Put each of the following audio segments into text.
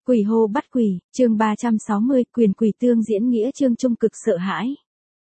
Quỷ hô bắt quỷ, chương 360, quyền quỷ tương diễn nghĩa chương trung cực sợ hãi.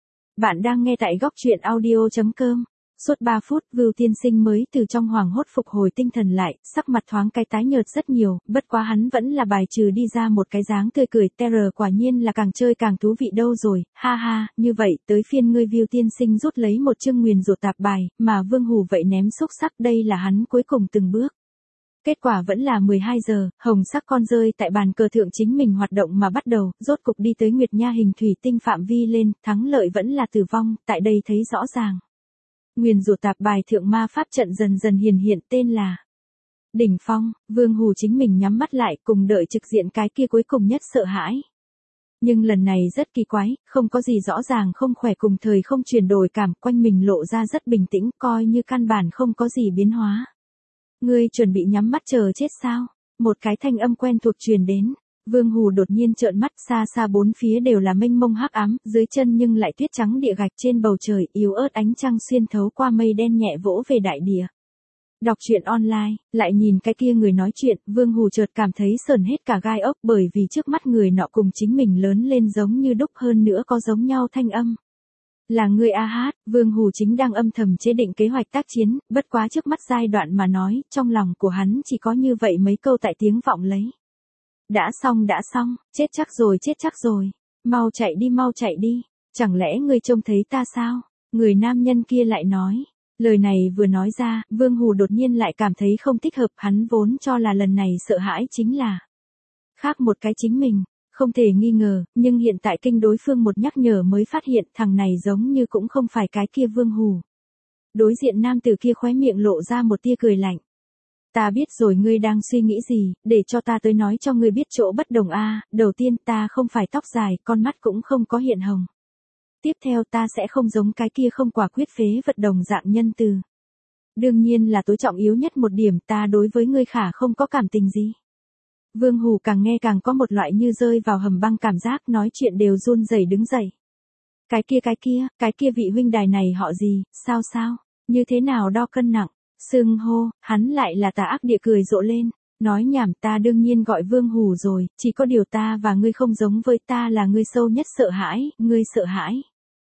Bạn đang nghe tại góc truyện audio.com. Suốt 3 phút, Vưu tiên sinh mới từ trong hoảng hốt phục hồi tinh thần lại, sắc mặt thoáng cái tái nhợt rất nhiều, bất quá hắn vẫn là bài trừ đi ra một cái dáng tươi cười, terror quả nhiên là càng chơi càng thú vị đâu rồi, ha ha, như vậy, tới phiên ngươi Vưu tiên sinh rút lấy một chương nguyền rủa tạp bài, mà Vương Hù vậy ném xúc sắc, đây là hắn cuối cùng từng bước. Kết quả vẫn là 12 giờ, hồng sắc con rơi tại bàn cờ thượng chính mình hoạt động mà bắt đầu, rốt cục đi tới Nguyệt Nha hình thủy tinh phạm vi lên, thắng lợi vẫn là tử vong, tại đây thấy rõ ràng. Nguyền rủa tạp bài thượng ma pháp trận dần dần hiển hiện tên là Đỉnh Phong, Vương Hù chính mình nhắm mắt lại cùng đợi trực diện cái kia cuối cùng nhất sợ hãi. Nhưng lần này rất kỳ quái, không có gì rõ ràng không khỏe cùng thời không chuyển đổi cảm, quanh mình lộ ra rất bình tĩnh, coi như căn bản không có gì biến hóa. Ngươi chuẩn bị nhắm mắt chờ chết sao? Một cái thanh âm quen thuộc truyền đến. Vương Hù đột nhiên trợn mắt, xa xa bốn phía đều là mênh mông hắc ám, dưới chân nhưng lại tuyết trắng địa gạch, trên bầu trời yếu ớt ánh trăng xuyên thấu qua mây đen nhẹ vỗ về đại địa. Đọc truyện online, lại nhìn cái kia người nói chuyện, Vương Hù chợt cảm thấy sởn hết cả gai ốc, bởi vì trước mắt người nọ cùng chính mình lớn lên giống như đúc, hơn nữa có giống nhau thanh âm. Là người A Hát, Vương Hù chính đang âm thầm chế định kế hoạch tác chiến, bất quá trước mắt giai đoạn mà nói, trong lòng của hắn chỉ có như vậy mấy câu tại tiếng vọng lấy. Đã xong, chết chắc rồi, mau chạy đi, chẳng lẽ ngươi trông thấy ta sao? Người nam nhân kia lại nói, lời này vừa nói ra, Vương Hù đột nhiên lại cảm thấy không thích hợp, hắn vốn cho là lần này sợ hãi chính là khác một cái chính mình. Không thể nghi ngờ, nhưng hiện tại kinh đối phương một nhắc nhở mới phát hiện thằng này giống như cũng không phải cái kia Vương Hù. Đối diện nam tử kia khóe miệng lộ ra một tia cười lạnh. Ta biết rồi ngươi đang suy nghĩ gì, để cho ta tới nói cho ngươi biết chỗ bất đồng a. Đầu tiên ta không phải tóc dài, con mắt cũng không có hiện hồng. Tiếp theo ta sẽ không giống cái kia không quả quyết phế vật đồng dạng nhân từ. Đương nhiên là tối trọng yếu nhất một điểm, ta đối với ngươi khả không có cảm tình gì. Vương Hù càng nghe càng có một loại như rơi vào hầm băng cảm giác, nói chuyện đều run rẩy đứng dậy. Cái kia vị huynh đài này họ gì, sao, như thế nào đo cân nặng, xưng hô, hắn lại là tà ác địa cười rộ lên, nói nhảm, ta đương nhiên gọi Vương Hù rồi, chỉ có điều ta và ngươi không giống với, ta là ngươi sâu nhất sợ hãi, ngươi sợ hãi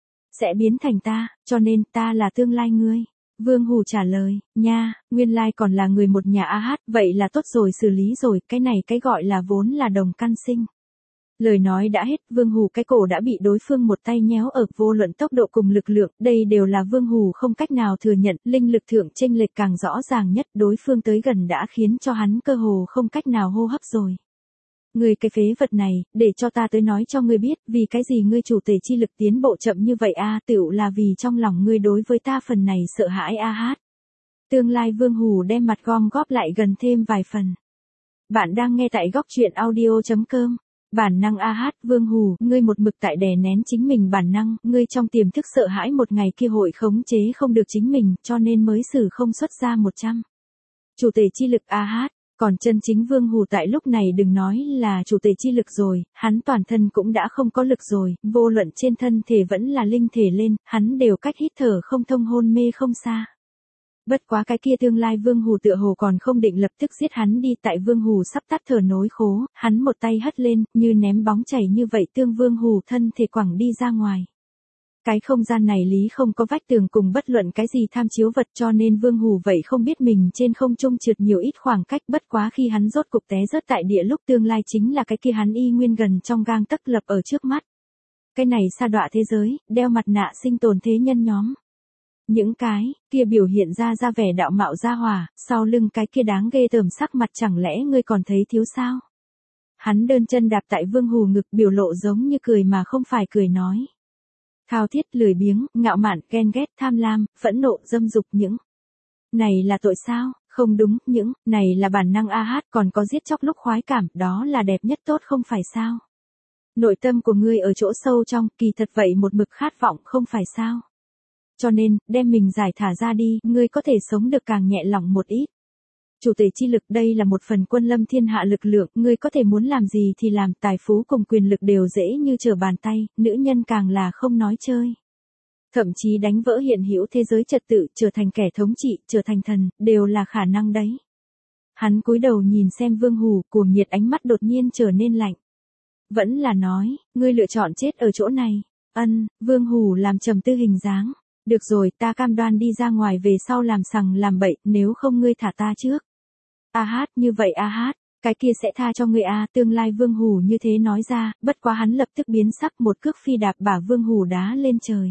sẽ biến thành ta, cho nên ta là tương lai ngươi. Vương Hù trả lời, nha, nguyên lai còn là người một nhà A Hát, vậy là tốt rồi, xử lý rồi, cái này cái gọi là vốn là đồng căn sinh. Lời nói đã hết, Vương Hù cái cổ đã bị đối phương một tay nhéo ở, vô luận tốc độ cùng lực lượng, đây đều là Vương Hù không cách nào thừa nhận, linh lực thượng chênh lệch càng rõ ràng nhất, đối phương tới gần đã khiến cho hắn cơ hồ không cách nào hô hấp rồi. Ngươi cái phế vật này, để cho ta tới nói cho ngươi biết, vì cái gì ngươi chủ tể chi lực tiến bộ chậm như vậy a, tựu là vì trong lòng ngươi đối với ta phần này sợ hãi A Hát. Tương lai Vương Hù đem mặt gom góp lại gần thêm vài phần. Bạn đang nghe tại góc truyện audio.com. Bản năng A Hát, Vương Hù, ngươi một mực tại đè nén chính mình bản năng, ngươi trong tiềm thức sợ hãi một ngày kia hội khống chế không được chính mình, cho nên mới xử không xuất ra 100. Chủ tể chi lực A Hát. Còn chân chính Vương Hù tại lúc này đừng nói là chủ tể chi lực rồi, hắn toàn thân cũng đã không có lực rồi, vô luận trên thân thể vẫn là linh thể lên, hắn đều cách hít thở không thông, hôn mê không xa. Bất quá cái kia tương lai Vương Hù tựa hồ còn không định lập tức giết hắn đi, tại Vương Hù sắp tắt thở nối khố, hắn một tay hất lên, như ném bóng chảy như vậy tương Vương Hù thân thể quẳng đi ra ngoài. Cái không gian này lý không có vách tường cùng bất luận cái gì tham chiếu vật, cho nên Vương Hù vậy không biết mình trên không trung trượt nhiều ít khoảng cách, bất quá khi hắn rốt cục té rớt tại địa lúc tương lai chính là cái kia hắn y nguyên gần trong gang tấc lập ở trước mắt. Cái này sa đọa thế giới, đeo mặt nạ sinh tồn thế nhân nhóm. Những cái kia biểu hiện ra vẻ đạo mạo gia hỏa, sau lưng cái kia đáng ghê tởm sắc mặt, chẳng lẽ ngươi còn thấy thiếu sao? Hắn đơn chân đạp tại Vương Hù ngực, biểu lộ giống như cười mà không phải cười nói. Thao thiết, lười biếng, ngạo mạn, ghen ghét, tham lam, phẫn nộ, dâm dục, những này là tội sao? Không đúng, những này là bản năng A Hát, còn có giết chóc lúc khoái cảm, đó là đẹp nhất tốt không phải sao? Nội tâm của ngươi ở chỗ sâu trong, kỳ thật vậy một mực khát vọng không phải sao? Cho nên, đem mình giải thả ra đi, ngươi có thể sống được càng nhẹ lòng một ít. Chủ tể chi lực, đây là một phần quân lâm thiên hạ lực lượng, ngươi có thể muốn làm gì thì làm, tài phú cùng quyền lực đều dễ như trở bàn tay, nữ nhân càng là không nói chơi. Thậm chí đánh vỡ hiện hữu thế giới trật tự, trở thành kẻ thống trị, trở thành thần, đều là khả năng đấy. Hắn cúi đầu nhìn xem Vương Hủ, cuồng nhiệt ánh mắt đột nhiên trở nên lạnh. Vẫn là nói, ngươi lựa chọn chết ở chỗ này. Vương Hủ làm trầm tư hình dáng. Được rồi, ta cam đoan đi ra ngoài về sau làm sằng làm bậy, nếu không ngươi thả ta trước. Như vậy cái kia sẽ tha cho ngươi tương lai Vương Hủ như thế nói ra, bất quá hắn lập tức biến sắc, một cước phi đạp bả Vương Hủ đá lên trời.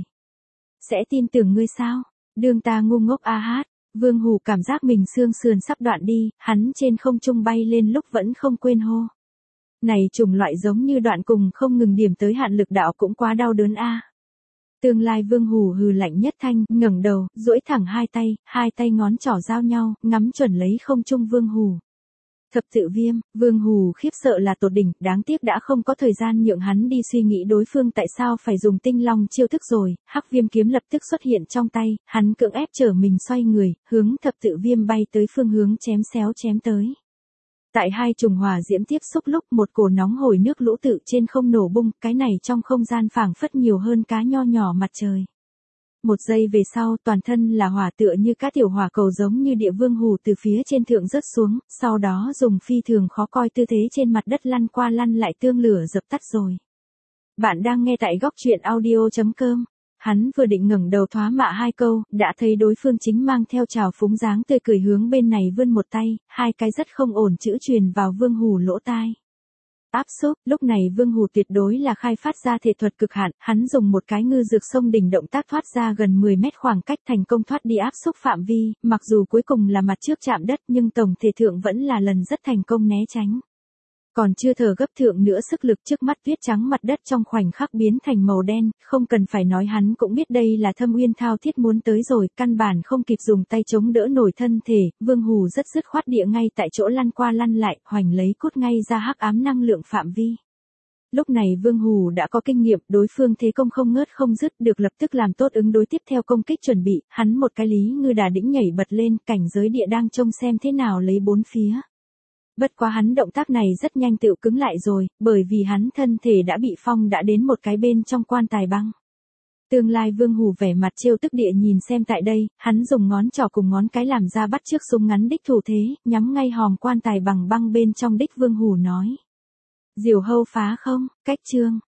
Sẽ tin tưởng ngươi sao? Đương ta ngu ngốc Vương Hủ cảm giác mình xương sườn sắp đoạn đi, hắn trên không trung bay lên lúc vẫn không quên hô. Này chủng loại giống như đoạn cùng không ngừng điểm tới hạn lực đạo cũng quá đau đớn Tương lai Vương Hủ hừ lạnh nhất thanh, ngẩng đầu, duỗi thẳng hai tay ngón trỏ giao nhau, ngắm chuẩn lấy không trung Vương Hủ. Thập tự viêm, Vương Hủ khiếp sợ là tột đỉnh, đáng tiếc đã không có thời gian nhượng hắn đi suy nghĩ đối phương tại sao phải dùng tinh long chiêu thức rồi, hắc viêm kiếm lập tức xuất hiện trong tay, hắn cưỡng ép trở mình xoay người, hướng thập tự viêm bay tới phương hướng chém tới. Tại hai trùng hỏa diễm tiếp xúc lúc một cổ nóng hổi nước lũ tự trên không nổ bung, cái này trong không gian phảng phất nhiều hơn cá nho nhỏ mặt trời. Một giây về sau toàn thân là hỏa tựa như cá tiểu hỏa cầu giống như địa Vương Hủ từ phía trên thượng rớt xuống, sau đó dùng phi thường khó coi tư thế trên mặt đất lăn qua lăn lại tương lửa dập tắt rồi. Bạn đang nghe tại góc truyện audio.com. Hắn vừa định ngẩng đầu thoá mạ hai câu, đã thấy đối phương chính mang theo trào phúng dáng tươi cười hướng bên này vươn một tay, hai cái rất không ổn chữ truyền vào Vương Hủ lỗ tai. Áp xúc, lúc này Vương Hủ tuyệt đối là khai phát ra thể thuật cực hạn, hắn dùng một cái ngư dược sông đỉnh động tác thoát ra gần 10 mét khoảng cách thành công thoát đi áp xúc phạm vi, mặc dù cuối cùng là mặt trước chạm đất nhưng tổng thể thượng vẫn là lần rất thành công né tránh. Còn chưa thở gấp thượng nữa sức lực trước mắt tuyết trắng mặt đất trong khoảnh khắc biến thành màu đen, không cần phải nói hắn cũng biết đây là Thâm Uyên thao thiết muốn tới rồi, căn bản không kịp dùng tay chống đỡ nổi thân thể, Vương Hủ rất dứt khoát địa ngay tại chỗ lăn qua lăn lại, hoành lấy cốt ngay ra hắc ám năng lượng phạm vi. Lúc này Vương Hủ đã có kinh nghiệm, đối phương thế công không ngớt không dứt, được lập tức làm tốt ứng đối tiếp theo công kích chuẩn bị, hắn một cái lý ngư đà đĩnh nhảy bật lên, cảnh giới địa đang trông xem thế nào lấy bốn phía. Bất quá hắn động tác này rất nhanh tựu cứng lại rồi, bởi vì hắn thân thể đã bị phong đã đến một cái bên trong quan tài băng. Tương lai Vương Hủ vẻ mặt trêu tức địa nhìn xem tại đây, hắn dùng ngón trỏ cùng ngón cái làm ra bắt trước súng ngắn đích thủ thế, nhắm ngay hòm quan tài bằng băng bên trong đích Vương Hủ nói. Diều hâu phá không, cách chương.